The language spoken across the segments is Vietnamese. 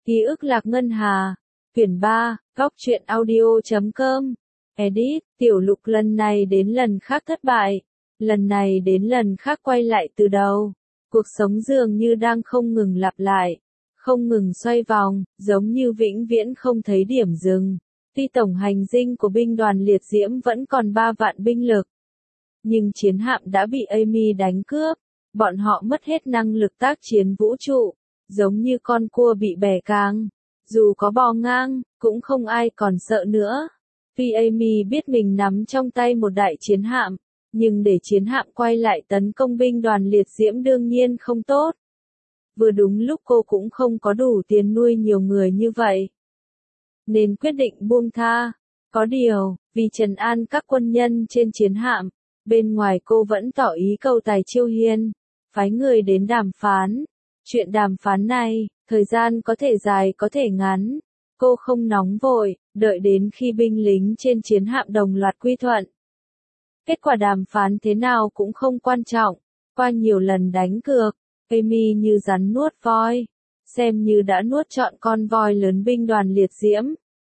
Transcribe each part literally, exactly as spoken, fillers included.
Ký ức Lạc Ngân Hà. Quyển ba, góc truyện audio chấm com. Edit, Tiểu Lục lần này đến lần khác thất bại. Lần này đến lần khác quay lại từ đầu. Cuộc sống dường như đang không ngừng lặp lại. Không ngừng xoay vòng, giống như vĩnh viễn không thấy điểm dừng. Tuy tổng hành dinh của binh đoàn liệt diễm vẫn còn ba vạn binh lực. Nhưng chiến hạm đã bị Amy đánh cướp. Bọn họ mất hết năng lực tác chiến vũ trụ. Giống như con cua bị bẻ càng. Dù có bò ngang, cũng không ai còn sợ nữa. Tuy Amy biết mình nắm trong tay một đại chiến hạm, nhưng để chiến hạm quay lại tấn công binh đoàn liệt diễm đương nhiên không tốt. Vừa đúng lúc cô cũng không có đủ tiền nuôi nhiều người như vậy. Nên quyết định buông tha. Có điều, vì trấn an các quân nhân trên chiến hạm, bên ngoài cô vẫn tỏ ý cầu tài chiêu hiền, phái người đến đàm phán. Chuyện đàm phán này, thời gian có thể dài có thể ngắn. Cô không nóng vội, đợi đến khi binh lính trên chiến hạm đồng loạt quy thuận. Kết quả đàm phán thế nào cũng không quan trọng. Qua nhiều lần đánh cược, Amy như rắn nuốt voi, xem như đã nuốt trọn con voi lớn binh đoàn liệt diễm.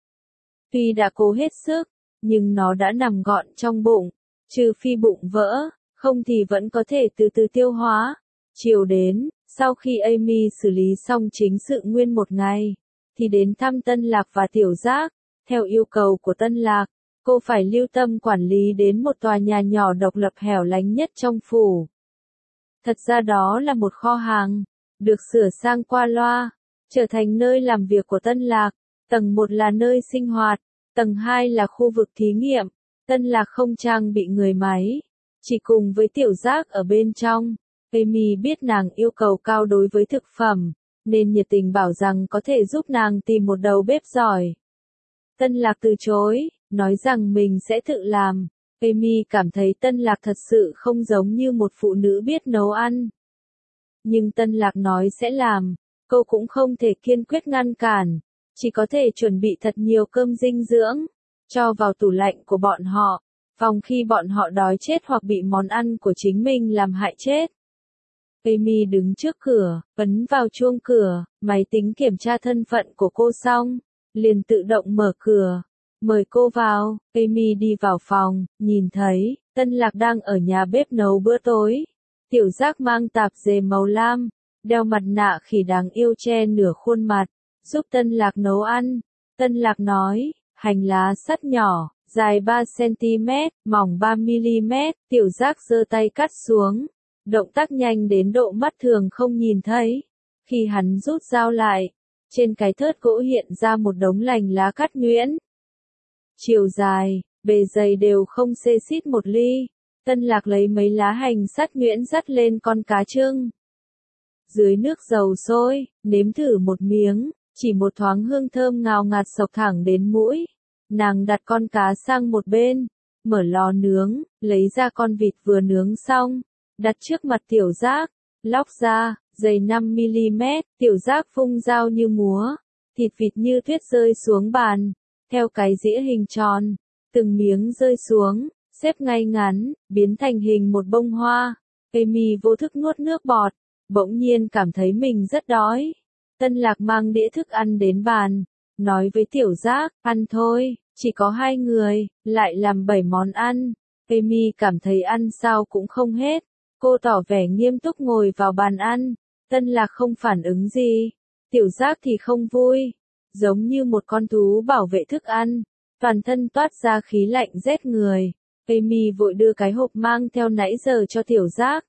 Tuy đã cố hết sức, nhưng nó đã nằm gọn trong bụng, trừ phi bụng vỡ, không thì vẫn có thể từ từ tiêu hóa. Chiều đến, sau khi Amy xử lý xong chính sự nguyên một ngày, thì đến thăm Tân Lạc và Tiểu Giác. Theo yêu cầu của Tân Lạc, cô phải lưu tâm quản lý đến một tòa nhà nhỏ độc lập hẻo lánh nhất trong phủ. Thật ra đó là một kho hàng, được sửa sang qua loa, trở thành nơi làm việc của Tân Lạc. Tầng một là nơi sinh hoạt, tầng hai là khu vực thí nghiệm. Tân Lạc không trang bị người máy, chỉ cùng với Tiểu Giác ở bên trong. Amy biết nàng yêu cầu cao đối với thực phẩm, nên nhiệt tình bảo rằng có thể giúp nàng tìm một đầu bếp giỏi. Tân Lạc từ chối, nói rằng mình sẽ tự làm. Amy cảm thấy Tân Lạc thật sự không giống như một phụ nữ biết nấu ăn. Nhưng Tân Lạc nói sẽ làm, cô cũng không thể kiên quyết ngăn cản, chỉ có thể chuẩn bị thật nhiều cơm dinh dưỡng, cho vào tủ lạnh của bọn họ, phòng khi bọn họ đói chết hoặc bị món ăn của chính mình làm hại chết. Amy đứng trước cửa, ấn vào chuông cửa, máy tính kiểm tra thân phận của cô xong, liền tự động mở cửa, mời cô vào. Amy đi vào phòng, nhìn thấy, Tân Lạc đang ở nhà bếp nấu bữa tối. Tiểu Giác mang tạp dề màu lam, đeo mặt nạ khỉ đáng yêu che nửa khuôn mặt, giúp Tân Lạc nấu ăn. Tân Lạc nói, hành lá sắt nhỏ, dài ba xăng-ti-mét, mỏng ba mi-li-mét, Tiểu Giác giơ tay cắt xuống. Động tác nhanh đến độ mắt thường không nhìn thấy. Khi hắn rút dao lại, trên cái thớt gỗ hiện ra một đống lành lá cắt nhuyễn. Chiều dài, bề dày đều không xê xít một ly. Tân Lạc lấy mấy lá hành sắt nhuyễn dắt lên con cá trưng. Dưới nước dầu sôi, nếm thử một miếng, chỉ một thoáng hương thơm ngào ngạt xộc thẳng đến mũi. Nàng đặt con cá sang một bên, mở lò nướng, lấy ra con vịt vừa nướng xong. Đặt trước mặt Tiểu Giác, lóc ra, dày năm mi-li-mét, Tiểu Giác vung dao như múa, thịt vịt như tuyết rơi xuống bàn, theo cái dĩa hình tròn, từng miếng rơi xuống, xếp ngay ngắn, biến thành hình một bông hoa. Amy vô thức nuốt nước bọt, bỗng nhiên cảm thấy mình rất đói. Tân Lạc mang đĩa thức ăn đến bàn, nói với Tiểu Giác, ăn thôi, chỉ có hai người, lại làm bảy món ăn. Amy cảm thấy ăn sao cũng không hết. Cô tỏ vẻ nghiêm túc ngồi vào bàn ăn. Tân Lạc không phản ứng gì. Tiểu Giác thì không vui. Giống như một con thú bảo vệ thức ăn. Toàn thân toát ra khí lạnh rét người. Amy vội đưa cái hộp mang theo nãy giờ cho Tiểu Giác.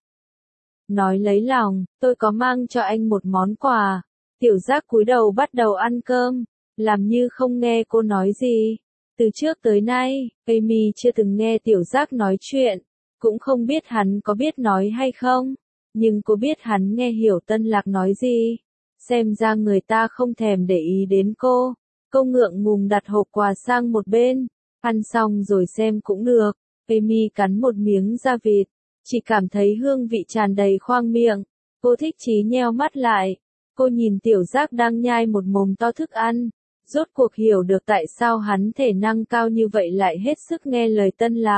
Nói lấy lòng, tôi có mang cho anh một món quà. Tiểu Giác cúi đầu bắt đầu ăn cơm. Làm như không nghe cô nói gì. Từ trước tới nay, Amy chưa từng nghe Tiểu Giác nói chuyện. Cũng không biết hắn có biết nói hay không, nhưng cô biết hắn nghe hiểu Tân Lạc nói gì. Xem ra người ta không thèm để ý đến cô. Cô ngượng ngùng đặt hộp quà sang một bên, ăn xong rồi xem cũng được. Amy cắn một miếng da vịt, chỉ cảm thấy hương vị tràn đầy khoang miệng. Cô thích chí nheo mắt lại. Cô nhìn Tiểu Giác đang nhai một mồm to thức ăn, rốt cuộc hiểu được tại sao hắn thể năng cao như vậy lại hết sức nghe lời Tân Lạc.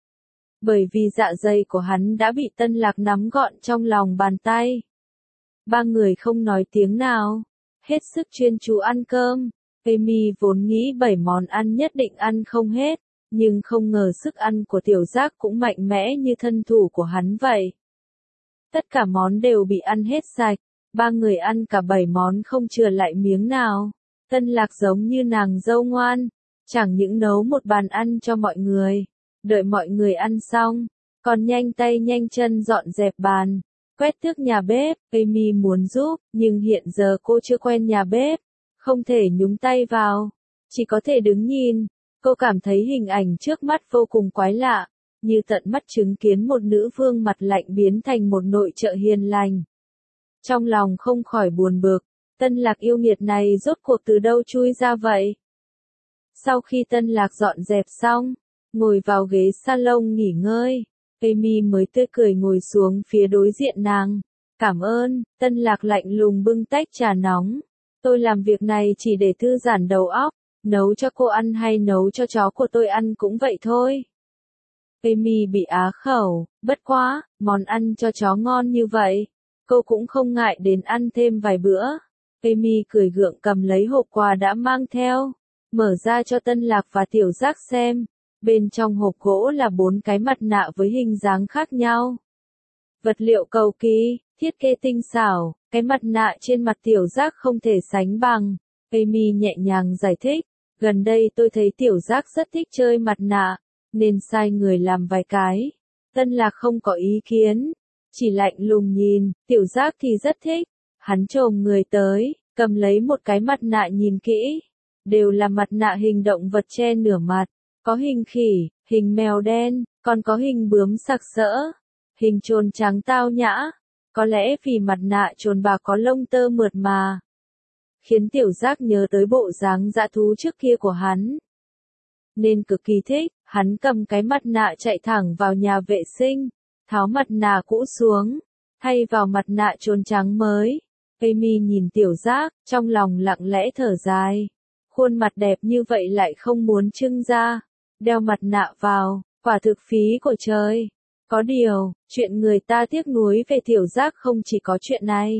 Bởi vì dạ dày của hắn đã bị Tân Lạc nắm gọn trong lòng bàn tay. Ba người không nói tiếng nào. hết sức chuyên chú ăn cơm. Amy vốn nghĩ bảy món ăn nhất định ăn không hết, nhưng không ngờ sức ăn của Tiểu Giác cũng mạnh mẽ như thân thủ của hắn vậy. Tất cả món đều bị ăn hết sạch, ba người ăn cả bảy món không chừa lại miếng nào. Tân Lạc giống như nàng dâu ngoan, chẳng những nấu một bàn ăn cho mọi người, đợi mọi người ăn xong, còn nhanh tay nhanh chân dọn dẹp bàn, quét tước nhà bếp. Amy muốn giúp, nhưng hiện giờ cô chưa quen nhà bếp, không thể nhúng tay vào, chỉ có thể đứng nhìn. Cô cảm thấy hình ảnh trước mắt vô cùng quái lạ, như tận mắt chứng kiến một nữ vương mặt lạnh biến thành một nội trợ hiền lành. Trong lòng không khỏi buồn bực, Tân Lạc yêu nghiệt này rốt cuộc từ đâu chui ra vậy? Sau khi Tân Lạc dọn dẹp xong, ngồi vào ghế salon nghỉ ngơi, Amy mới tươi cười ngồi xuống phía đối diện nàng. Cảm ơn. Tân Lạc lạnh lùng bưng tách trà nóng. Tôi làm việc này chỉ để thư giãn đầu óc, nấu cho cô ăn hay nấu cho chó của tôi ăn cũng vậy thôi. Amy bị á khẩu, bất quá, món ăn cho chó ngon như vậy, cô cũng không ngại đến ăn thêm vài bữa. Amy cười gượng cầm lấy hộp quà đã mang theo, mở ra cho Tân Lạc và Tiểu Giác xem. Bên trong hộp gỗ là bốn cái mặt nạ với hình dáng khác nhau. Vật liệu cầu kỳ, thiết kế tinh xảo, cái mặt nạ trên mặt Tiểu Giác không thể sánh bằng. Amy nhẹ nhàng giải thích, gần đây tôi thấy Tiểu Giác rất thích chơi mặt nạ, nên sai người làm vài cái. Tân Lạc không có ý kiến, chỉ lạnh lùng nhìn. Tiểu Giác thì rất thích. Hắn chồm người tới, cầm lấy một cái mặt nạ nhìn kỹ. Đều là mặt nạ hình động vật che nửa mặt, có hình khỉ, hình mèo đen, còn có hình bướm sặc sỡ, hình trồn trắng tao nhã. Có lẽ vì mặt nạ trồn bà có lông tơ mượt mà, khiến Tiểu Giác nhớ tới bộ dáng dã thú trước kia của hắn, nên cực kỳ thích. Hắn cầm cái mặt nạ chạy thẳng vào nhà vệ sinh, tháo mặt nạ cũ xuống, thay vào mặt nạ trồn trắng mới. Amy nhìn Tiểu Giác, trong lòng lặng lẽ thở dài. Khuôn mặt đẹp như vậy lại không muốn trưng ra, đeo mặt nạ vào, quả thực phí của trời. Có điều, chuyện người ta tiếc nuối về Tiểu Giác không chỉ có chuyện này.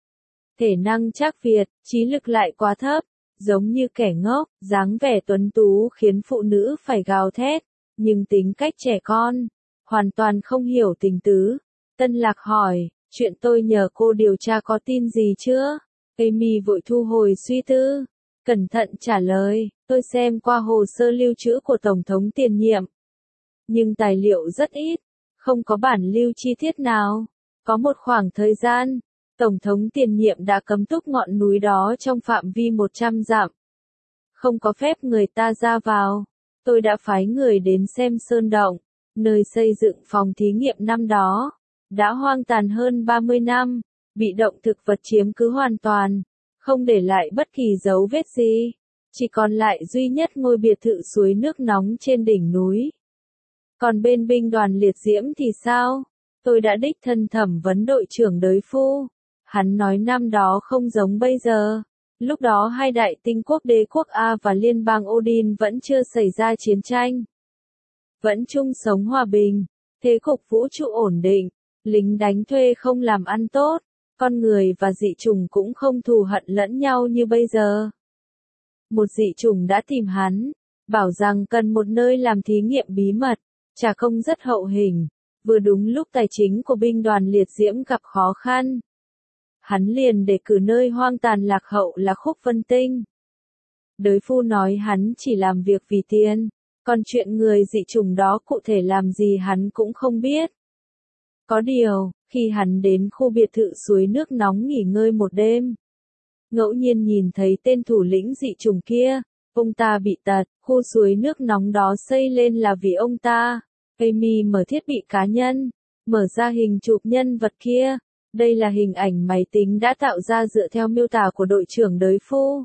Thể năng trác Việt, trí lực lại quá thấp, giống như kẻ ngốc, dáng vẻ tuấn tú khiến phụ nữ phải gào thét, nhưng tính cách trẻ con, hoàn toàn không hiểu tình tứ. Tân Lạc hỏi, chuyện tôi nhờ cô điều tra có tin gì chưa? Amy vội thu hồi suy tư, cẩn thận trả lời, tôi xem qua hồ sơ lưu trữ của Tổng thống tiền nhiệm, nhưng tài liệu rất ít, không có bản lưu chi tiết nào. Có một khoảng thời gian, Tổng thống tiền nhiệm đã cấm túc ngọn núi đó trong phạm vi một trăm dặm. Không có phép người ta ra vào. Tôi đã phái người đến xem sơn động, nơi xây dựng phòng thí nghiệm năm đó. Đã hoang tàn hơn ba mươi năm, bị động thực vật chiếm cứ hoàn toàn, không để lại bất kỳ dấu vết gì. Chỉ còn lại duy nhất ngôi biệt thự suối nước nóng trên đỉnh núi. Còn bên binh đoàn liệt diễm thì sao? Tôi đã đích thân thẩm vấn đội trưởng Đới Phu. Hắn nói năm đó không giống bây giờ. Lúc đó hai đại tinh quốc đế quốc A và liên bang Odin vẫn chưa xảy ra chiến tranh. Vẫn chung sống hòa bình, thế cục vũ trụ ổn định, lính đánh thuê không làm ăn tốt, con người và dị chủng cũng không thù hận lẫn nhau như bây giờ. Một dị chủng đã tìm hắn, bảo rằng cần một nơi làm thí nghiệm bí mật, trả công rất hậu hĩnh, vừa đúng lúc tài chính của binh đoàn liệt diễm gặp khó khăn. Hắn liền đề cử nơi hoang tàn lạc hậu là Khúc Vân Tinh. Đới Phu nói hắn chỉ làm việc vì tiền, còn chuyện người dị chủng đó cụ thể làm gì hắn cũng không biết. Có điều, khi hắn đến khu biệt thự suối nước nóng nghỉ ngơi một đêm, ngẫu nhiên nhìn thấy tên thủ lĩnh dị chủng kia, ông ta bị tật, khu suối nước nóng đó xây lên là vì ông ta. Amy mở thiết bị cá nhân, mở ra hình chụp nhân vật kia. Đây là hình ảnh máy tính đã tạo ra dựa theo miêu tả của đội trưởng Đới Phu.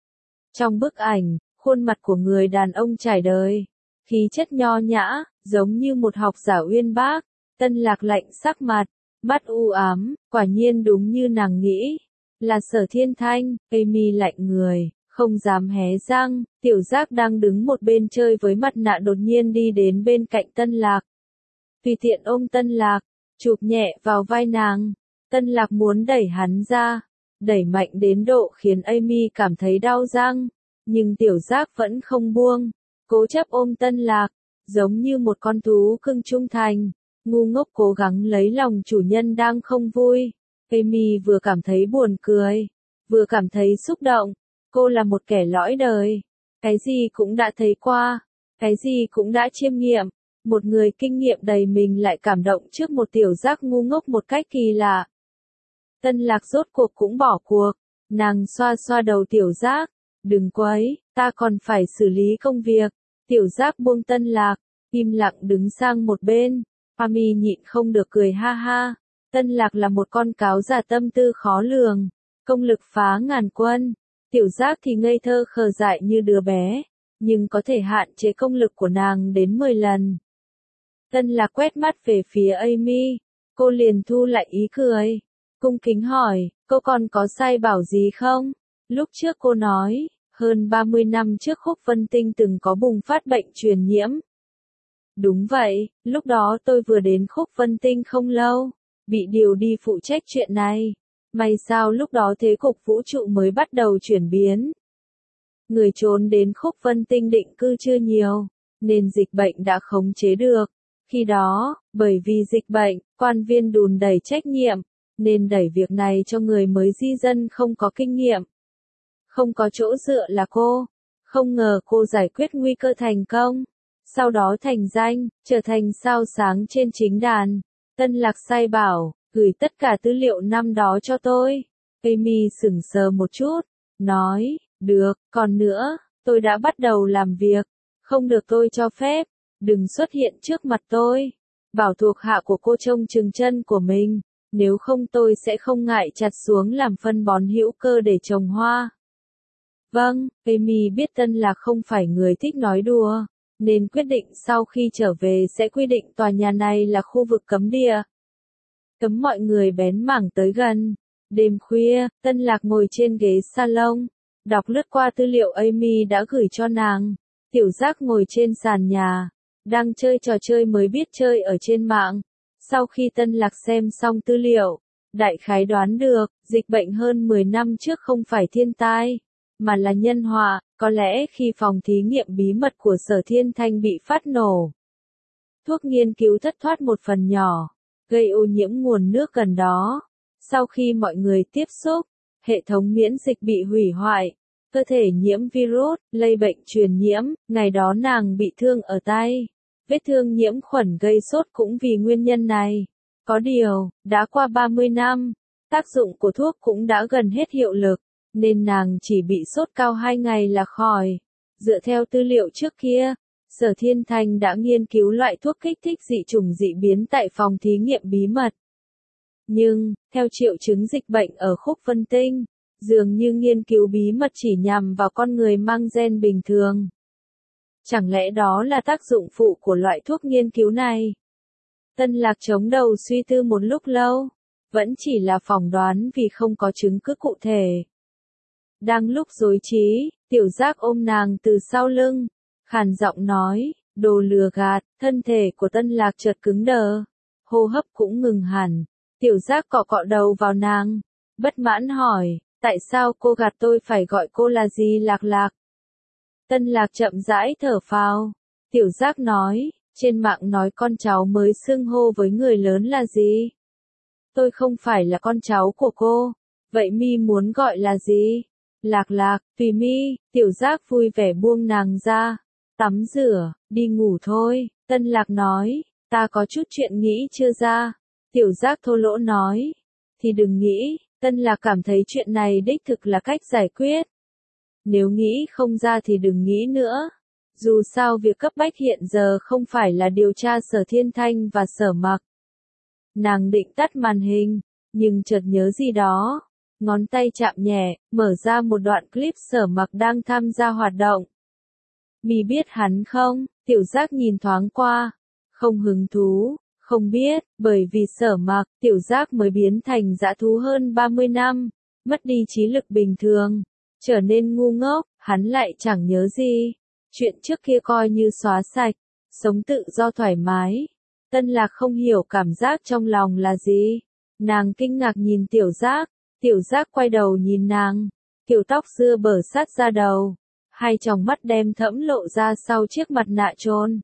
Trong bức ảnh, khuôn mặt của người đàn ông trải đời, khí chất nho nhã, giống như một học giả uyên bác. Tân Lạc lạnh sắc mặt, mắt u ám, quả nhiên đúng như nàng nghĩ, là Sở Thiên Thanh. Amy lạnh người, không dám hé răng. Tiểu Giác đang đứng một bên chơi với mặt nạ đột nhiên đi đến bên cạnh Tân Lạc. Tùy tiện ôm Tân Lạc, chụp nhẹ vào vai nàng. Tân Lạc muốn đẩy hắn ra, đẩy mạnh đến độ khiến Amy cảm thấy đau răng, nhưng tiểu giác vẫn không buông, cố chấp ôm Tân Lạc, giống như một con thú cưng trung thành, ngu ngốc cố gắng lấy lòng chủ nhân đang không vui. Amy vừa cảm thấy buồn cười, vừa cảm thấy xúc động, cô là một kẻ lõi đời, cái gì cũng đã thấy qua, cái gì cũng đã chiêm nghiệm, một người kinh nghiệm đầy mình lại cảm động trước một tiểu giác ngu ngốc một cách kỳ lạ. Tân Lạc rốt cuộc cũng bỏ cuộc, nàng xoa xoa đầu tiểu giác, đừng quấy, ta còn phải xử lý công việc. Tiểu giác buông Tân Lạc, im lặng đứng sang một bên. Amy nhịn không được cười ha ha. Tân Lạc là một con cáo già tâm tư khó lường, công lực phá ngàn quân. Tiểu giác thì ngây thơ khờ dại như đứa bé, nhưng có thể hạn chế công lực của nàng đến mười lần. Tân Lạc quét mắt về phía Amy, cô liền thu lại ý cười, cung kính hỏi, cô còn có sai bảo gì không? Lúc trước cô nói, hơn ba mươi năm trước Khúc Vân Tinh từng có bùng phát bệnh truyền nhiễm. Đúng vậy, lúc đó tôi vừa đến Khúc Vân Tinh không lâu, bị điều đi phụ trách chuyện này. May sao lúc đó thế cục vũ trụ mới bắt đầu chuyển biến. Người trốn đến Khúc Vân Tinh định cư chưa nhiều, nên dịch bệnh đã khống chế được. Khi đó, bởi vì dịch bệnh, quan viên đùn đẩy trách nhiệm, nên đẩy việc này cho người mới di dân không có kinh nghiệm. Không có chỗ dựa là cô. Không ngờ cô giải quyết nguy cơ thành công. Sau đó thành danh, trở thành sao sáng trên chính đàn. Tân Lạc sai bảo, gửi tất cả tư liệu năm đó cho tôi. Amy sững sờ một chút, nói, được, còn nữa, tôi đã bắt đầu làm việc. Không được tôi cho phép, đừng xuất hiện trước mặt tôi. Bảo thuộc hạ của cô trông chừng chân của mình, nếu không tôi sẽ không ngại chặt xuống làm phân bón hữu cơ để trồng hoa. Vâng, Amy biết Tân Lạc không phải người thích nói đùa, nên quyết định sau khi trở về sẽ quy định tòa nhà này là khu vực cấm địa. Cấm mọi người bén mảng tới gần. Đêm khuya, Tân Lạc ngồi trên ghế salon, đọc lướt qua tư liệu Amy đã gửi cho nàng. Tiểu giác ngồi trên sàn nhà, đang chơi trò chơi mới biết chơi ở trên mạng. Sau khi Tân Lạc xem xong tư liệu, đại khái đoán được, dịch bệnh hơn mười năm trước không phải thiên tai, mà là nhân họa, có lẽ khi phòng thí nghiệm bí mật của Sở Thiên Thanh bị phát nổ. Thuốc nghiên cứu thất thoát một phần nhỏ, gây ô nhiễm nguồn nước gần đó. Sau khi mọi người tiếp xúc, hệ thống miễn dịch bị hủy hoại, cơ thể nhiễm virus, lây bệnh truyền nhiễm, ngày đó nàng bị thương ở tay. Vết thương nhiễm khuẩn gây sốt cũng vì nguyên nhân này. Có điều, đã qua ba mươi năm, tác dụng của thuốc cũng đã gần hết hiệu lực, nên nàng chỉ bị sốt cao hai ngày là khỏi. Dựa theo tư liệu trước kia, Sở Thiên Thanh đã nghiên cứu loại thuốc kích thích dị chủng dị biến tại phòng thí nghiệm bí mật. Nhưng, theo triệu chứng dịch bệnh ở Khúc Vân Tinh, dường như nghiên cứu bí mật chỉ nhằm vào con người mang gen bình thường. Chẳng lẽ đó là tác dụng phụ của loại thuốc nghiên cứu này? Tân Lạc chống đầu suy tư một lúc lâu, vẫn chỉ là phỏng đoán vì không có chứng cứ cụ thể. Đang lúc rối trí, tiểu giác ôm nàng từ sau lưng, khàn giọng nói, đồ lừa gạt, thân thể của Tân Lạc chợt cứng đờ, hô hấp cũng ngừng hẳn. Tiểu giác cọ cọ đầu vào nàng, bất mãn hỏi, tại sao cô gạt tôi phải gọi cô là gì Lạc Lạc? Tân Lạc chậm rãi thở phào. Tiểu giác nói, trên mạng nói con cháu mới xưng hô với người lớn là gì? Tôi không phải là con cháu của cô, vậy mi muốn gọi là gì? Lạc Lạc, tùy mi. Tiểu giác vui vẻ buông nàng ra, tắm rửa, đi ngủ thôi. Tân Lạc nói, ta có chút chuyện nghĩ chưa ra. Tiểu giác thô lỗ nói, thì đừng nghĩ. Tân Lạc cảm thấy chuyện này đích thực là cách giải quyết. Nếu nghĩ không ra thì đừng nghĩ nữa. Dù sao việc cấp bách hiện giờ không phải là điều tra Sở Thiên Thanh và Sở Mặc. Nàng định tắt màn hình, nhưng chợt nhớ gì đó. Ngón tay chạm nhẹ, mở ra một đoạn clip Sở Mặc đang tham gia hoạt động. Mi biết hắn không? Tiểu giác nhìn thoáng qua. Không hứng thú, không biết, bởi vì Sở Mặc, tiểu giác mới biến thành dã thú hơn ba mươi năm, mất đi trí lực bình thường, trở nên ngu ngốc, hắn lại chẳng nhớ gì. Chuyện trước kia coi như xóa sạch, sống tự do thoải mái. Tân Lạc không hiểu cảm giác trong lòng là gì. Nàng kinh ngạc nhìn tiểu giác, Tiểu Giác quay đầu nhìn nàng, kiểu tóc dưa bở sát ra đầu, hai tròng mắt đen thẫm lộ ra sau chiếc mặt nạ trôn.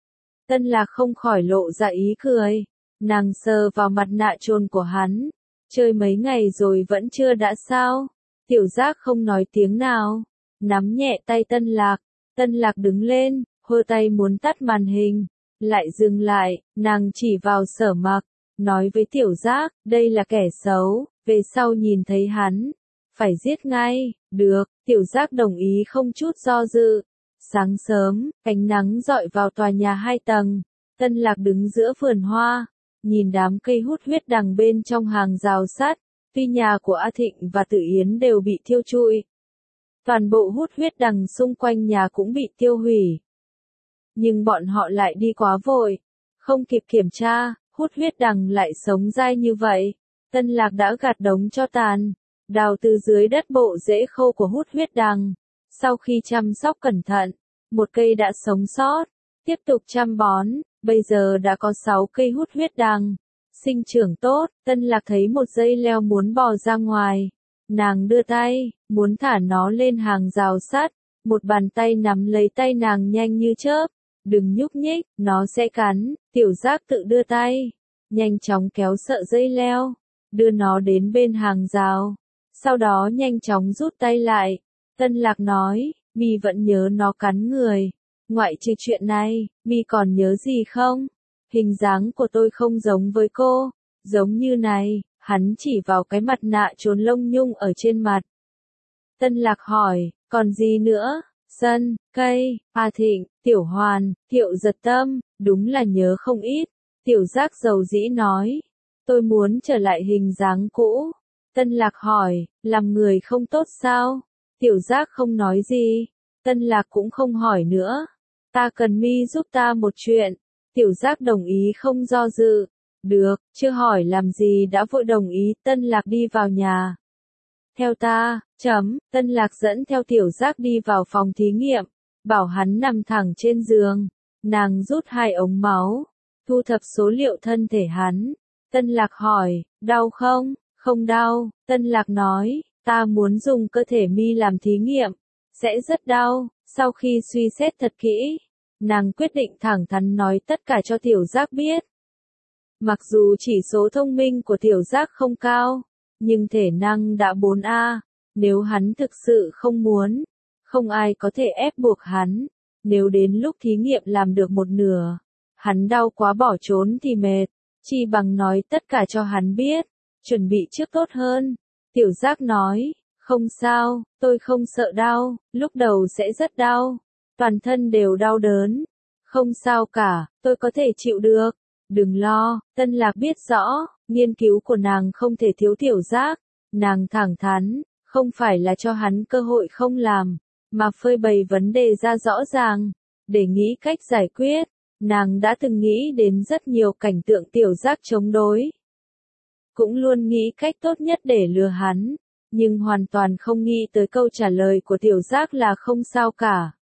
Tân Lạc không khỏi lộ ra ý cười, nàng sờ vào mặt nạ trôn của hắn, chơi mấy ngày rồi vẫn chưa đã sao? Tiểu Giác không nói tiếng nào, nắm nhẹ tay Tân Lạc, Tân Lạc đứng lên, hơ tay muốn tắt màn hình, lại dừng lại, nàng chỉ vào Sở Mặc, nói với Tiểu Giác, đây là kẻ xấu, về sau nhìn thấy hắn, phải giết ngay, được, Tiểu Giác đồng ý không chút do dự. Sáng sớm, ánh nắng rọi vào tòa nhà hai tầng, Tân Lạc đứng giữa vườn hoa, nhìn đám cây hút huyết đằng bên trong hàng rào sắt, tuy nhà của A Thịnh và Tử Yến đều bị thiêu trụi. Toàn bộ hút huyết đằng xung quanh nhà cũng bị tiêu hủy. Nhưng bọn họ lại đi quá vội, không kịp kiểm tra, hút huyết đằng lại sống dai như vậy. Tân Lạc đã gạt đống cho tàn, đào từ dưới đất bộ rễ khô của hút huyết đằng. Sau khi chăm sóc cẩn thận, một cây đã sống sót, tiếp tục chăm bón, bây giờ đã có sáu cây hút huyết đằng. Sinh trưởng tốt, Tân Lạc thấy một dây leo muốn bò ra ngoài. Nàng đưa tay, muốn thả nó lên hàng rào sắt, một bàn tay nắm lấy tay nàng nhanh như chớp. Đừng nhúc nhích, nó sẽ cắn. Tiểu Giác tự đưa tay, nhanh chóng kéo sợi dây leo, đưa nó đến bên hàng rào. Sau đó nhanh chóng rút tay lại. Tân Lạc nói, mi vẫn nhớ nó cắn người. Ngoại trừ chuyện này, mi còn nhớ gì không? Hình dáng của tôi không giống với cô. Giống như này, hắn chỉ vào cái mặt nạ trốn lông nhung ở trên mặt. Tân Lạc hỏi, còn gì nữa? Sân, cây, A Thịnh, Tiểu Hoàn, Thiệu Giật Tâm, đúng là nhớ không ít. Tiểu Giác dầu dĩ nói, tôi muốn trở lại hình dáng cũ. Tân Lạc hỏi, làm người không tốt sao? Tiểu Giác không nói gì. Tân Lạc cũng không hỏi nữa. Ta cần mi giúp ta một chuyện. Tiểu Giác đồng ý không do dự. Được, chưa hỏi làm gì đã vội đồng ý. Tân Lạc đi vào nhà. Theo ta, chấm, Tân Lạc dẫn theo Tiểu Giác đi vào phòng thí nghiệm, bảo hắn nằm thẳng trên giường. Nàng rút hai ống máu, thu thập số liệu thân thể hắn. Tân Lạc hỏi, đau không? Không đau. Tân Lạc nói, ta muốn dùng cơ thể mi làm thí nghiệm, sẽ rất đau. Sau khi suy xét thật kỹ, nàng quyết định thẳng thắn nói tất cả cho Tiểu Giác biết. Mặc dù chỉ số thông minh của Tiểu Giác không cao, nhưng thể năng đã bốn A, nếu hắn thực sự không muốn, không ai có thể ép buộc hắn. Nếu đến lúc thí nghiệm làm được một nửa, hắn đau quá bỏ trốn thì mệt, chi bằng nói tất cả cho hắn biết, chuẩn bị trước tốt hơn. Tiểu Giác nói, không sao, tôi không sợ đau, lúc đầu sẽ rất đau, toàn thân đều đau đớn. Không sao cả, tôi có thể chịu được. Đừng lo, Tân Lạc biết rõ, nghiên cứu của nàng không thể thiếu Tiểu Giác. Nàng thẳng thắn, không phải là cho hắn cơ hội không làm, mà phơi bày vấn đề ra rõ ràng, để nghĩ cách giải quyết. Nàng đã từng nghĩ đến rất nhiều cảnh tượng Tiểu Giác chống đối. Cũng luôn nghĩ cách tốt nhất để lừa hắn, nhưng hoàn toàn không nghĩ tới câu trả lời của Tiểu Giác là không sao cả.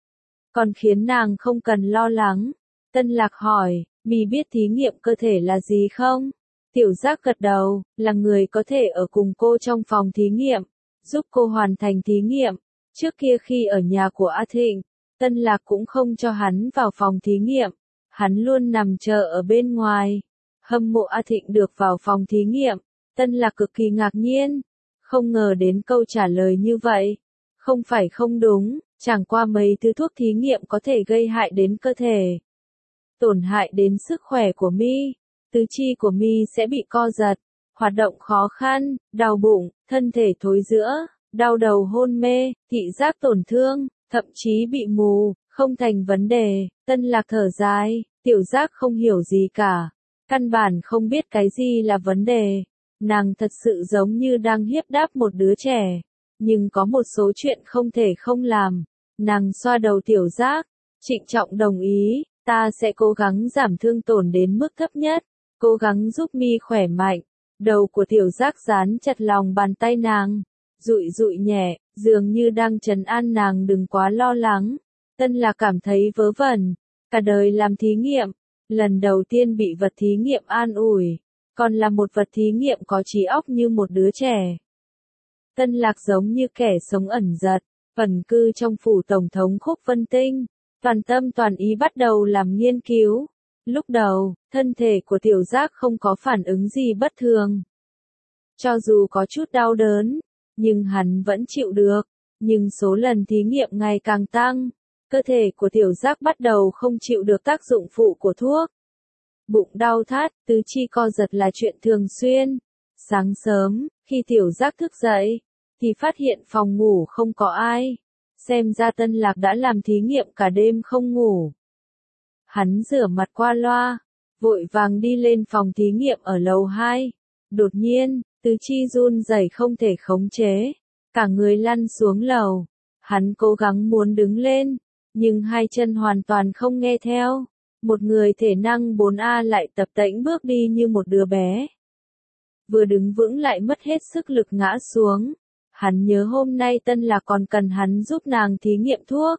Còn khiến nàng không cần lo lắng. Tân Lạc hỏi, mi biết thí nghiệm cơ thể là gì không? Tiểu Giác gật đầu, là người có thể ở cùng cô trong phòng thí nghiệm, giúp cô hoàn thành thí nghiệm. Trước kia khi ở nhà của A Thịnh, Tân Lạc cũng không cho hắn vào phòng thí nghiệm, hắn luôn nằm chờ ở bên ngoài. Hâm mộ A Thịnh được vào phòng thí nghiệm, Tân Lạc cực kỳ ngạc nhiên, không ngờ đến câu trả lời như vậy. Không phải không đúng, chẳng qua mấy thứ thuốc thí nghiệm có thể gây hại đến cơ thể, tổn hại đến sức khỏe của mi, tứ chi của mi sẽ bị co giật, hoạt động khó khăn, đau bụng, thân thể thối rữa, đau đầu hôn mê, thị giác tổn thương, thậm chí bị mù, không thành vấn đề. Tân Lạc thở dài, Tiểu Giác không hiểu gì cả, căn bản không biết cái gì là vấn đề. Nàng thật sự giống như đang hiếp đáp một đứa trẻ, nhưng có một số chuyện không thể không làm. Nàng xoa đầu Tiểu Giác, trịnh trọng đồng ý, ta sẽ cố gắng giảm thương tổn đến mức thấp nhất, cố gắng giúp mi khỏe mạnh. Đầu của Tiểu Giác dán chặt lòng bàn tay nàng, dụi dụi nhẹ, dường như đang trấn an nàng đừng quá lo lắng. Tân Lạc cảm thấy vớ vẩn, cả đời làm thí nghiệm, lần đầu tiên bị vật thí nghiệm an ủi, còn là một vật thí nghiệm có trí óc như một đứa trẻ. Tân Lạc giống như kẻ sống ẩn giật, ẩn cư trong phủ Tổng thống Khúc Vân Tinh, toàn tâm toàn ý bắt đầu làm nghiên cứu. Lúc đầu, thân thể của Tiểu Giác không có phản ứng gì bất thường. Cho dù có chút đau đớn, nhưng hắn vẫn chịu được. Nhưng số lần thí nghiệm ngày càng tăng, cơ thể của Tiểu Giác bắt đầu không chịu được tác dụng phụ của thuốc. Bụng đau thắt, tứ chi co giật là chuyện thường xuyên. Sáng sớm, khi Tiểu Giác thức dậy, thì phát hiện phòng ngủ không có ai. Xem ra Tân Lạc đã làm thí nghiệm cả đêm không ngủ. Hắn rửa mặt qua loa, vội vàng đi lên phòng thí nghiệm ở lầu hai. Đột nhiên, tứ chi run rẩy không thể khống chế, cả người lăn xuống lầu. Hắn cố gắng muốn đứng lên, nhưng hai chân hoàn toàn không nghe theo. Một người thể năng bốn A lại tập tễnh bước đi như một đứa bé. Vừa đứng vững lại mất hết sức lực ngã xuống. Hắn nhớ hôm nay Tân Lạc còn cần hắn giúp nàng thí nghiệm thuốc.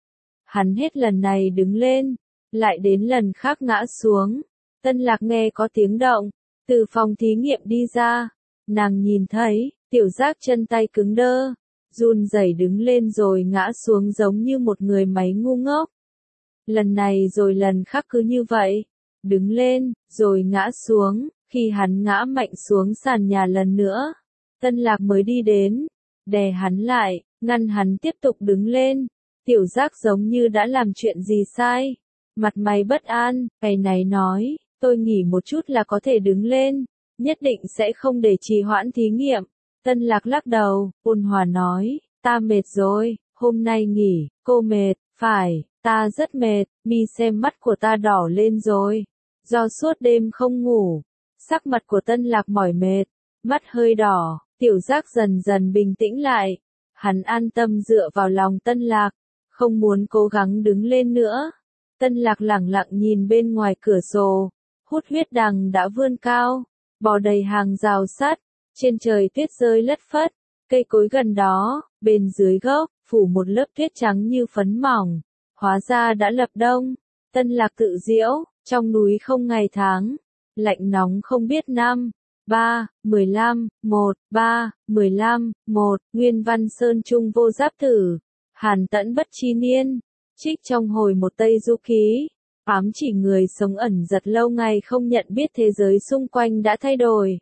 Hắn hết lần này đứng lên, lại đến lần khác ngã xuống. Tân Lạc nghe có tiếng động, từ phòng thí nghiệm đi ra. Nàng nhìn thấy, Tiểu Giác chân tay cứng đơ, run rẩy đứng lên rồi ngã xuống giống như một người máy ngu ngốc. Lần này rồi lần khác cứ như vậy, đứng lên, rồi ngã xuống. Khi hắn ngã mạnh xuống sàn nhà lần nữa, Tân Lạc mới đi đến, đè hắn lại, ngăn hắn tiếp tục đứng lên. Tiểu Giác giống như đã làm chuyện gì sai, mặt mày bất an, ngày này nói, tôi nghỉ một chút là có thể đứng lên, nhất định sẽ không để trì hoãn thí nghiệm. Tân Lạc lắc đầu, ôn hòa nói, ta mệt rồi, hôm nay nghỉ. Cô mệt, phải, ta rất mệt, mi xem mắt của ta đỏ lên rồi, do suốt đêm không ngủ. Sắc mặt của Tân Lạc mỏi mệt, mắt hơi đỏ. Tiểu Giác dần dần bình tĩnh lại, hắn an tâm dựa vào lòng Tân Lạc, không muốn cố gắng đứng lên nữa. Tân Lạc lẳng lặng nhìn bên ngoài cửa sổ, hút huyết đằng đã vươn cao, bò đầy hàng rào sắt, trên trời tuyết rơi lất phất, cây cối gần đó, bên dưới gốc, phủ một lớp tuyết trắng như phấn mỏng, hóa ra đã lập đông. Tân Lạc tự giễu, trong núi không ngày tháng, lạnh nóng không biết năm. ba, mười lăm, một, ba, mười lăm, một, Nguyên Văn Sơn Trung vô giáp tử, Hàn Tẫn bất chi niên, trích trong hồi một Tây Du Ký, ám chỉ người sống ẩn giật lâu ngày không nhận biết thế giới xung quanh đã thay đổi.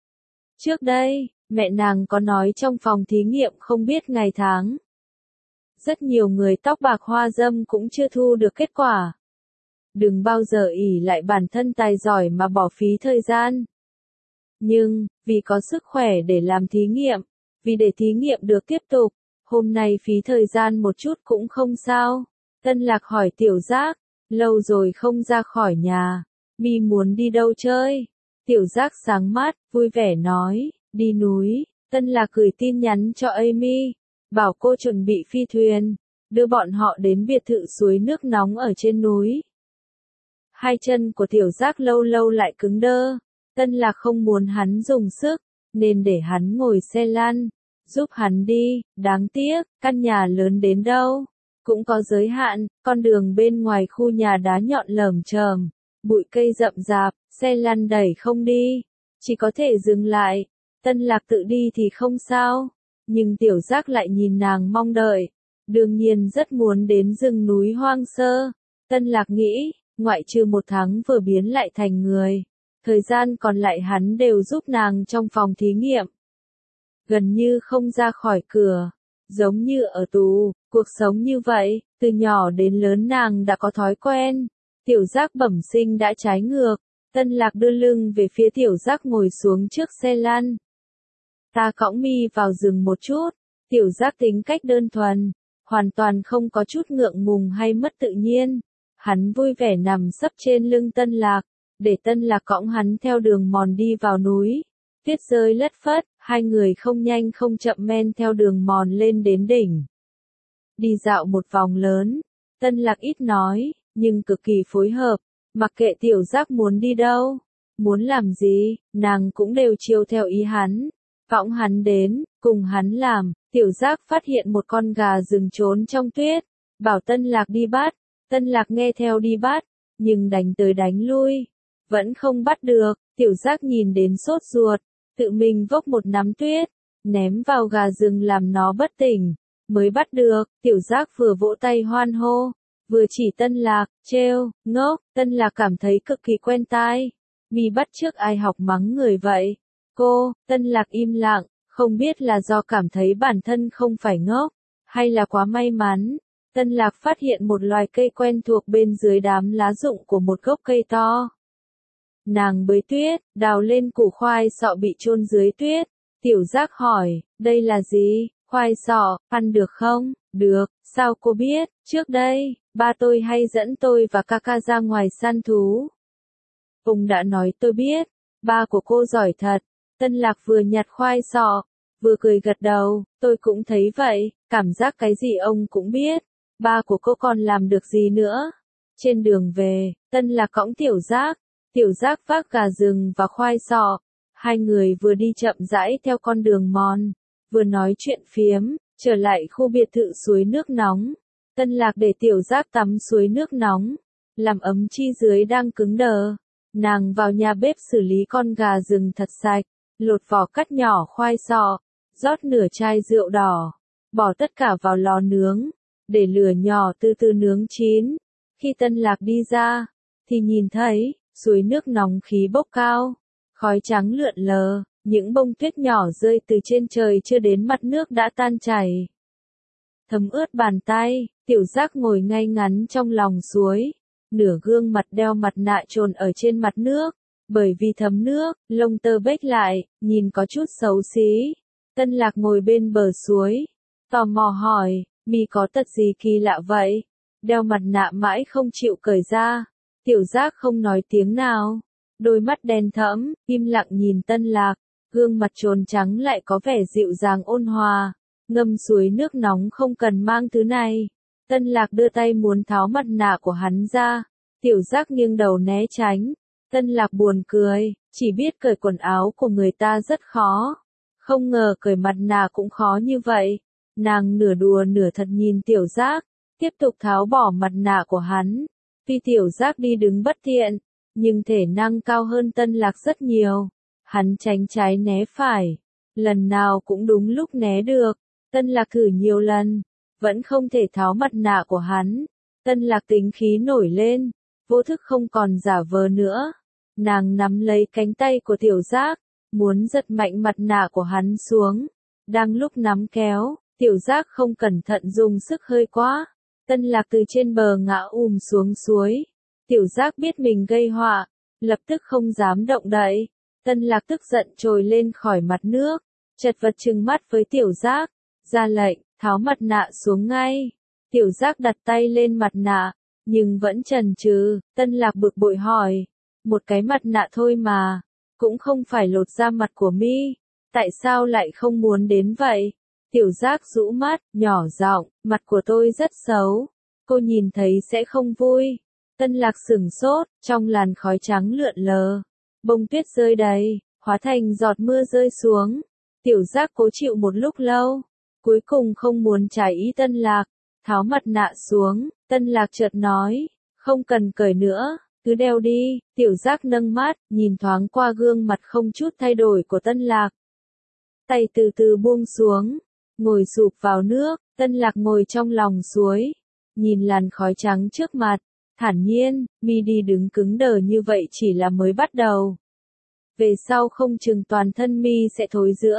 Trước đây, mẹ nàng có nói trong phòng thí nghiệm không biết ngày tháng. Rất nhiều người tóc bạc hoa râm cũng chưa thu được kết quả. Đừng bao giờ ỷ lại bản thân tài giỏi mà bỏ phí thời gian. Nhưng, vì có sức khỏe để làm thí nghiệm, vì để thí nghiệm được tiếp tục, hôm nay phí thời gian một chút cũng không sao. Tân Lạc hỏi Tiểu Giác, lâu rồi không ra khỏi nhà, mi muốn đi đâu chơi? Tiểu Giác sáng mắt, vui vẻ nói, đi núi. Tân Lạc gửi tin nhắn cho Amy, bảo cô chuẩn bị phi thuyền, đưa bọn họ đến biệt thự suối nước nóng ở trên núi. Hai chân của Tiểu Giác lâu lâu lại cứng đơ. Tân Lạc không muốn hắn dùng sức, nên để hắn ngồi xe lăn, giúp hắn đi. Đáng tiếc, căn nhà lớn đến đâu cũng có giới hạn, con đường bên ngoài khu nhà đá nhọn lởm chởm, bụi cây rậm rạp, xe lăn đẩy không đi, chỉ có thể dừng lại. Tân Lạc tự đi thì không sao, nhưng Tiểu Giác lại nhìn nàng mong đợi, đương nhiên rất muốn đến rừng núi hoang sơ. Tân Lạc nghĩ, ngoại trừ một tháng vừa biến lại thành người, thời gian còn lại hắn đều giúp nàng trong phòng thí nghiệm. Gần như không ra khỏi cửa, giống như ở tù, cuộc sống như vậy, từ nhỏ đến lớn nàng đã có thói quen. Tiểu Giác bẩm sinh đã trái ngược. Tân Lạc đưa lưng về phía Tiểu Giác ngồi xuống trước xe lăn. Ta cõng mi vào rừng một chút. Tiểu Giác tính cách đơn thuần, hoàn toàn không có chút ngượng ngùng hay mất tự nhiên. Hắn vui vẻ nằm sấp trên lưng Tân Lạc, để Tân Lạc cõng hắn theo đường mòn đi vào núi. Tuyết rơi lất phất, hai người không nhanh không chậm men theo đường mòn lên đến đỉnh. Đi dạo một vòng lớn, Tân Lạc ít nói, nhưng cực kỳ phối hợp, mặc kệ Tiểu Giác muốn đi đâu, muốn làm gì, nàng cũng đều chiều theo ý hắn. Cõng hắn đến, cùng hắn làm. Tiểu Giác phát hiện một con gà rừng trốn trong tuyết, bảo Tân Lạc đi bắt. Tân Lạc nghe theo đi bắt, nhưng đánh tới đánh lui, vẫn không bắt được. Tiểu Giác nhìn đến sốt ruột, tự mình vốc một nắm tuyết, ném vào gà rừng làm nó bất tỉnh, mới bắt được. Tiểu Giác vừa vỗ tay hoan hô, vừa chỉ Tân Lạc, trêu, ngốc. Tân Lạc cảm thấy cực kỳ quen tai. Mi bắt chước ai học mắng người vậy? Cô, Tân Lạc im lặng, không biết là do cảm thấy bản thân không phải ngốc, hay là quá may mắn. Tân Lạc phát hiện một loài cây quen thuộc bên dưới đám lá rụng của một gốc cây to. Nàng bới tuyết, đào lên củ khoai sọ bị chôn dưới tuyết. Tiểu Giác hỏi, đây là gì? Khoai sọ, ăn được không? Được, sao cô biết? Trước đây, ba tôi hay dẫn tôi và ca ca ra ngoài săn thú. Ông đã nói tôi biết, ba của cô giỏi thật. Tân Lạc vừa nhặt khoai sọ, vừa cười gật đầu, tôi cũng thấy vậy, cảm giác cái gì ông cũng biết. Ba của cô còn làm được gì nữa? Trên đường về, Tân Lạc cõng Tiểu Giác, Tiểu Giác vác gà rừng và khoai sọ. Hai người vừa đi chậm rãi theo con đường mòn, vừa nói chuyện phiếm, trở lại khu biệt thự suối nước nóng. Tân Lạc để Tiểu Giác tắm suối nước nóng, làm ấm chi dưới đang cứng đờ. Nàng vào nhà bếp xử lý con gà rừng thật sạch, lột vỏ cắt nhỏ khoai sọ, rót nửa chai rượu đỏ, bỏ tất cả vào lò nướng, để lửa nhỏ từ từ nướng chín. Khi Tân Lạc đi ra, thì nhìn thấy, suối nước nóng khí bốc cao, khói trắng lượn lờ, những bông tuyết nhỏ rơi từ trên trời chưa đến mặt nước đã tan chảy. Thấm ướt bàn tay, Tiểu Giác ngồi ngay ngắn trong lòng suối, nửa gương mặt đeo mặt nạ trồn ở trên mặt nước, bởi vì thấm nước, lông tơ bếch lại, nhìn có chút xấu xí. Tân Lạc ngồi bên bờ suối, tò mò hỏi, mi có tật gì kỳ lạ vậy? Đeo mặt nạ mãi không chịu cởi ra. Tiểu Giác không nói tiếng nào, đôi mắt đen thẫm, im lặng nhìn Tân Lạc, gương mặt trồn trắng lại có vẻ dịu dàng ôn hòa. Ngâm suối nước nóng không cần mang thứ này. Tân Lạc đưa tay muốn tháo mặt nạ của hắn ra, Tiểu Giác nghiêng đầu né tránh. Tân Lạc buồn cười, chỉ biết cởi quần áo của người ta rất khó, không ngờ cởi mặt nạ cũng khó như vậy. Nàng nửa đùa nửa thật nhìn Tiểu Giác, tiếp tục tháo bỏ mặt nạ của hắn. Tuy Tiểu Giác đi đứng bất tiện, nhưng thể năng cao hơn Tân Lạc rất nhiều. Hắn tránh trái né phải, lần nào cũng đúng lúc né được. Tân Lạc thử nhiều lần, vẫn không thể tháo mặt nạ của hắn. Tân Lạc tính khí nổi lên, vô thức không còn giả vờ nữa. Nàng nắm lấy cánh tay của Tiểu Giác, muốn giật mạnh mặt nạ của hắn xuống. Đang lúc nắm kéo, Tiểu Giác không cẩn thận dùng sức hơi quá. Tân Lạc từ trên bờ ngã ùm xuống suối. Tiểu Giác biết mình gây họa, lập tức không dám động đậy. Tân Lạc tức giận trồi lên khỏi mặt nước, chật vật trừng mắt với Tiểu Giác, ra lệnh, tháo mặt nạ xuống ngay. Tiểu Giác đặt tay lên mặt nạ, nhưng vẫn chần chừ. Tân Lạc bực bội hỏi, một cái mặt nạ thôi mà, cũng không phải lột da mặt của mi, tại sao lại không muốn đến vậy? Tiểu Giác rũ mắt, nhỏ giọng, mặt của tôi rất xấu, cô nhìn thấy sẽ không vui. Tân Lạc sửng sốt, trong làn khói trắng lượn lờ, bông tuyết rơi đầy, hóa thành giọt mưa rơi xuống. Tiểu Giác cố chịu một lúc lâu, cuối cùng không muốn trái ý Tân Lạc, tháo mặt nạ xuống. Tân Lạc chợt nói, không cần cởi nữa, cứ đeo đi. Tiểu Giác nâng mắt, nhìn thoáng qua gương mặt không chút thay đổi của Tân Lạc. Tay từ từ buông xuống, ngồi sụp vào nước. Tân Lạc ngồi trong lòng suối, nhìn làn khói trắng trước mặt, thản nhiên, mi đi đứng cứng đờ như vậy chỉ là mới bắt đầu. Về sau không chừng toàn thân mi sẽ thối rữa.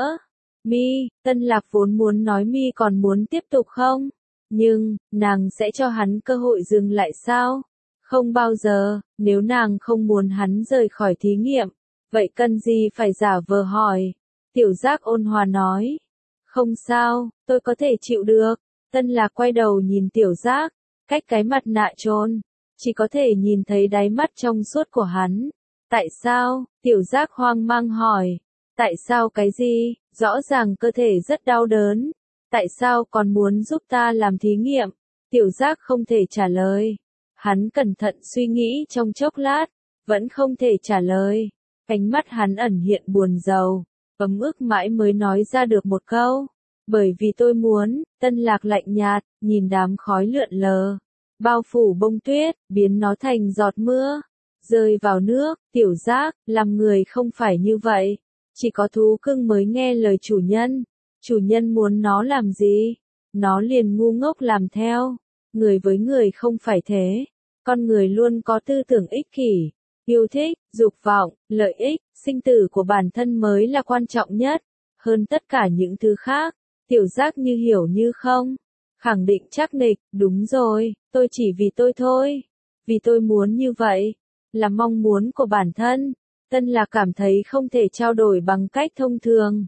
Mi, Tân Lạc vốn muốn nói mi còn muốn tiếp tục không? Nhưng, nàng sẽ cho hắn cơ hội dừng lại sao? Không bao giờ, nếu nàng không muốn hắn rời khỏi thí nghiệm, vậy cần gì phải giả vờ hỏi? Tiểu Giác ôn hòa nói, không sao, tôi có thể chịu được. Tân Lạc quay đầu nhìn Tiểu Giác, cách cái mặt nạ trôn, chỉ có thể nhìn thấy đáy mắt trong suốt của hắn. Tại sao? Tiểu Giác hoang mang hỏi. Tại sao cái gì? Rõ ràng cơ thể rất đau đớn. Tại sao còn muốn giúp ta làm thí nghiệm? Tiểu Giác không thể trả lời. Hắn cẩn thận suy nghĩ trong chốc lát, vẫn không thể trả lời. Ánh mắt hắn ẩn hiện buồn rầu, ấm ức mãi mới nói ra được một câu. Bởi vì tôi muốn. Tân Lạc lạnh nhạt, nhìn đám khói lượn lờ, bao phủ bông tuyết, biến nó thành giọt mưa, rơi vào nước. Tiểu Giác, làm người không phải như vậy. Chỉ có thú cưng mới nghe lời chủ nhân. Chủ nhân muốn nó làm gì, nó liền ngu ngốc làm theo. Người với người không phải thế. Con người luôn có tư tưởng ích kỷ, yêu thích, dục vọng, lợi ích, sinh tử của bản thân mới là quan trọng nhất, hơn tất cả những thứ khác. Tiểu Giác như hiểu như không, khẳng định chắc nịch, đúng rồi, tôi chỉ vì tôi thôi, vì tôi muốn như vậy, là mong muốn của bản thân. Tân Lạc cảm thấy không thể trao đổi bằng cách thông thường,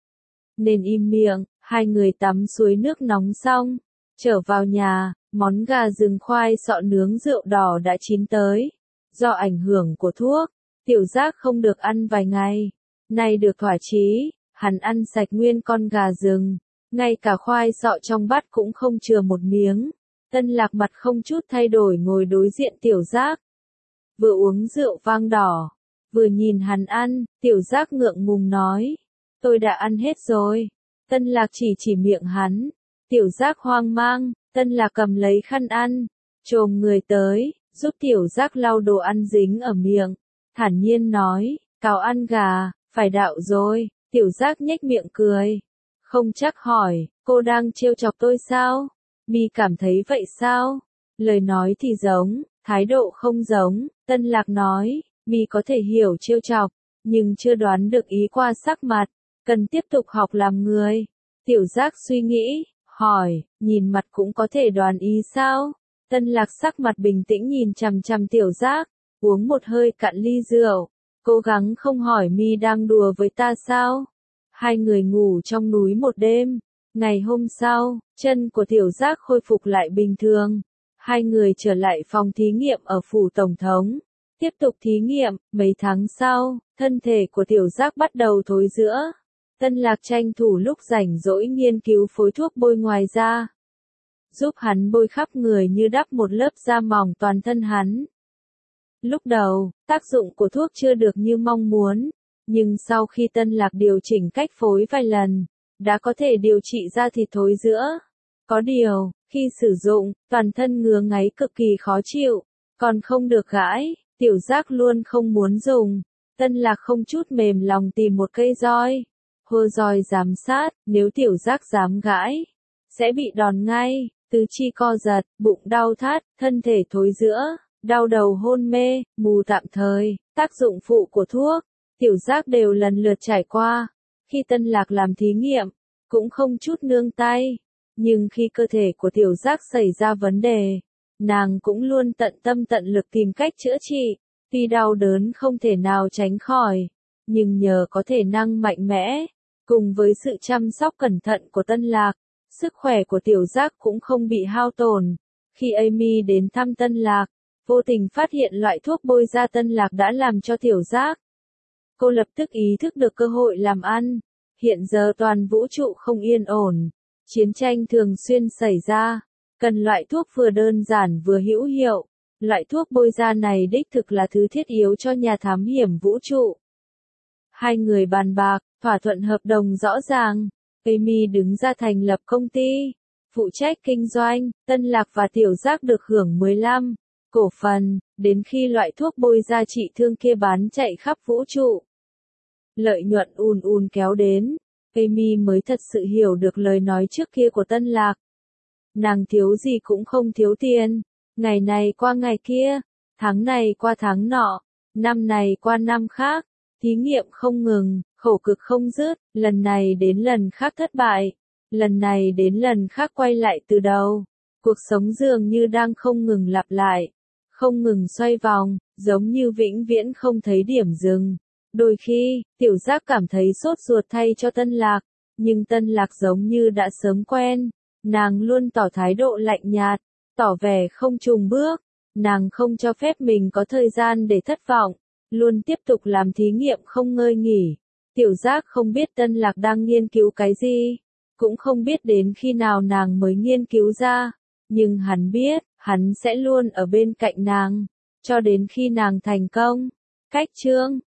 nên im miệng. Hai người tắm suối nước nóng xong, trở vào nhà, món gà rừng khoai sọ nướng rượu đỏ đã chín tới. Do ảnh hưởng của thuốc, Tiểu Giác không được ăn vài ngày, nay được thỏa chí, hắn ăn sạch nguyên con gà rừng, ngay cả khoai sọ trong bát cũng không chừa một miếng. Tân Lạc mặt không chút thay đổi ngồi đối diện Tiểu Giác, vừa uống rượu vang đỏ, vừa nhìn hắn ăn. Tiểu Giác ngượng ngùng nói, tôi đã ăn hết rồi. Tân Lạc chỉ chỉ miệng hắn. Tiểu Giác hoang mang. Tân Lạc cầm lấy khăn ăn, chồm người tới, giúp Tiểu Giác lau đồ ăn dính ở miệng, thản nhiên nói, cào ăn gà, phải đạo rồi. Tiểu Giác nhếch miệng cười, không chắc hỏi, cô đang trêu chọc tôi sao? Mi cảm thấy vậy sao? Lời nói thì giống, thái độ không giống. Tân Lạc nói, Mi có thể hiểu trêu chọc, nhưng chưa đoán được ý qua sắc mặt, cần tiếp tục học làm người. Tiểu Giác suy nghĩ, hỏi, nhìn mặt cũng có thể đoán ý sao? Tân Lạc sắc mặt bình tĩnh nhìn chằm chằm Tiểu Giác, uống một hơi cạn ly rượu, cố gắng không hỏi Mi đang đùa với ta sao? Hai người ngủ trong núi một đêm. Ngày hôm sau, chân của Tiểu Giác khôi phục lại bình thường. Hai người trở lại phòng thí nghiệm ở phủ tổng thống, tiếp tục thí nghiệm. Mấy tháng sau, thân thể của Tiểu Giác bắt đầu thối rữa. Tân Lạc tranh thủ lúc rảnh rỗi nghiên cứu phối thuốc bôi ngoài da, giúp hắn bôi khắp người như đắp một lớp da mỏng toàn thân hắn. Lúc đầu, tác dụng của thuốc chưa được như mong muốn, nhưng sau khi Tân Lạc điều chỉnh cách phối vài lần, đã có thể điều trị da thịt thối rữa. Có điều, khi sử dụng, toàn thân ngứa ngáy cực kỳ khó chịu, còn không được gãi. Tiểu Giác luôn không muốn dùng. Tân Lạc không chút mềm lòng tìm một cây roi, hô roi giám sát. Nếu Tiểu Giác dám gãi, sẽ bị đòn ngay. Tứ chi co giật, bụng đau thắt, thân thể thối rữa, đau đầu hôn mê, mù tạm thời. Tác dụng phụ của thuốc, Tiểu Giác đều lần lượt trải qua. Khi Tân Lạc làm thí nghiệm, cũng không chút nương tay. Nhưng khi cơ thể của Tiểu Giác xảy ra vấn đề, nàng cũng luôn tận tâm tận lực tìm cách chữa trị. Tuy đau đớn không thể nào tránh khỏi, nhưng nhờ có thể năng mạnh mẽ, cùng với sự chăm sóc cẩn thận của Tân Lạc, sức khỏe của Tiểu Giác cũng không bị hao tổn. Khi Amy đến thăm Tân Lạc, vô tình phát hiện loại thuốc bôi da Tân Lạc đã làm cho Tiểu Giác. Cô lập tức ý thức được cơ hội làm ăn. Hiện giờ toàn vũ trụ không yên ổn, chiến tranh thường xuyên xảy ra, cần loại thuốc vừa đơn giản vừa hữu hiệu. Loại thuốc bôi da này đích thực là thứ thiết yếu cho nhà thám hiểm vũ trụ. Hai người bàn bạc, thỏa thuận hợp đồng rõ ràng. Amy đứng ra thành lập công ty, phụ trách kinh doanh. Tân Lạc và Tiểu Giác được hưởng mười lăm cổ phần, đến khi loại thuốc bôi da trị thương kia bán chạy khắp vũ trụ, lợi nhuận ùn ùn kéo đến, Amy mới thật sự hiểu được lời nói trước kia của Tân Lạc. Nàng thiếu gì cũng không thiếu tiền, ngày này qua ngày kia, tháng này qua tháng nọ, năm này qua năm khác, thí nghiệm không ngừng, khổ cực không dứt, lần này đến lần khác thất bại, lần này đến lần khác quay lại từ đầu. Cuộc sống dường như đang không ngừng lặp lại, không ngừng xoay vòng, giống như vĩnh viễn không thấy điểm dừng. Đôi khi, Tiểu Giác cảm thấy sốt ruột thay cho Tân Lạc, nhưng Tân Lạc giống như đã sớm quen, nàng luôn tỏ thái độ lạnh nhạt, tỏ vẻ không chùng bước, nàng không cho phép mình có thời gian để thất vọng, luôn tiếp tục làm thí nghiệm không ngơi nghỉ. Tiểu Giác không biết Tân Lạc đang nghiên cứu cái gì, cũng không biết đến khi nào nàng mới nghiên cứu ra, nhưng hắn biết, hắn sẽ luôn ở bên cạnh nàng, cho đến khi nàng thành công. Cách chương